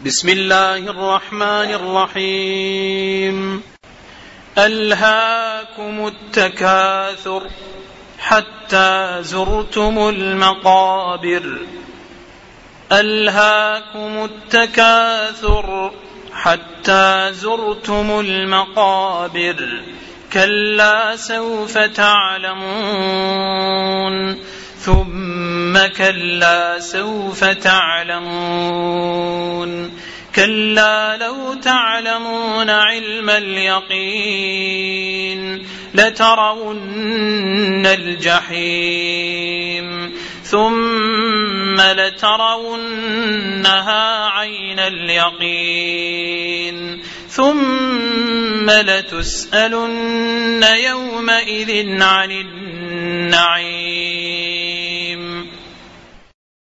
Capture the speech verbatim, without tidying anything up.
بسم الله الرحمن الرحيم. ألهاكم التكاثر حتى زرتم المقابر ألهاكم التكاثر حتى زرتم المقابر كلا سوف تعلمون ثم كلا سوف تعلمون كلا لو تعلمون علم اليقين لترون الجحيم ثم لترونها عين اليقين ثم لتسألن يومئذ عن النعيم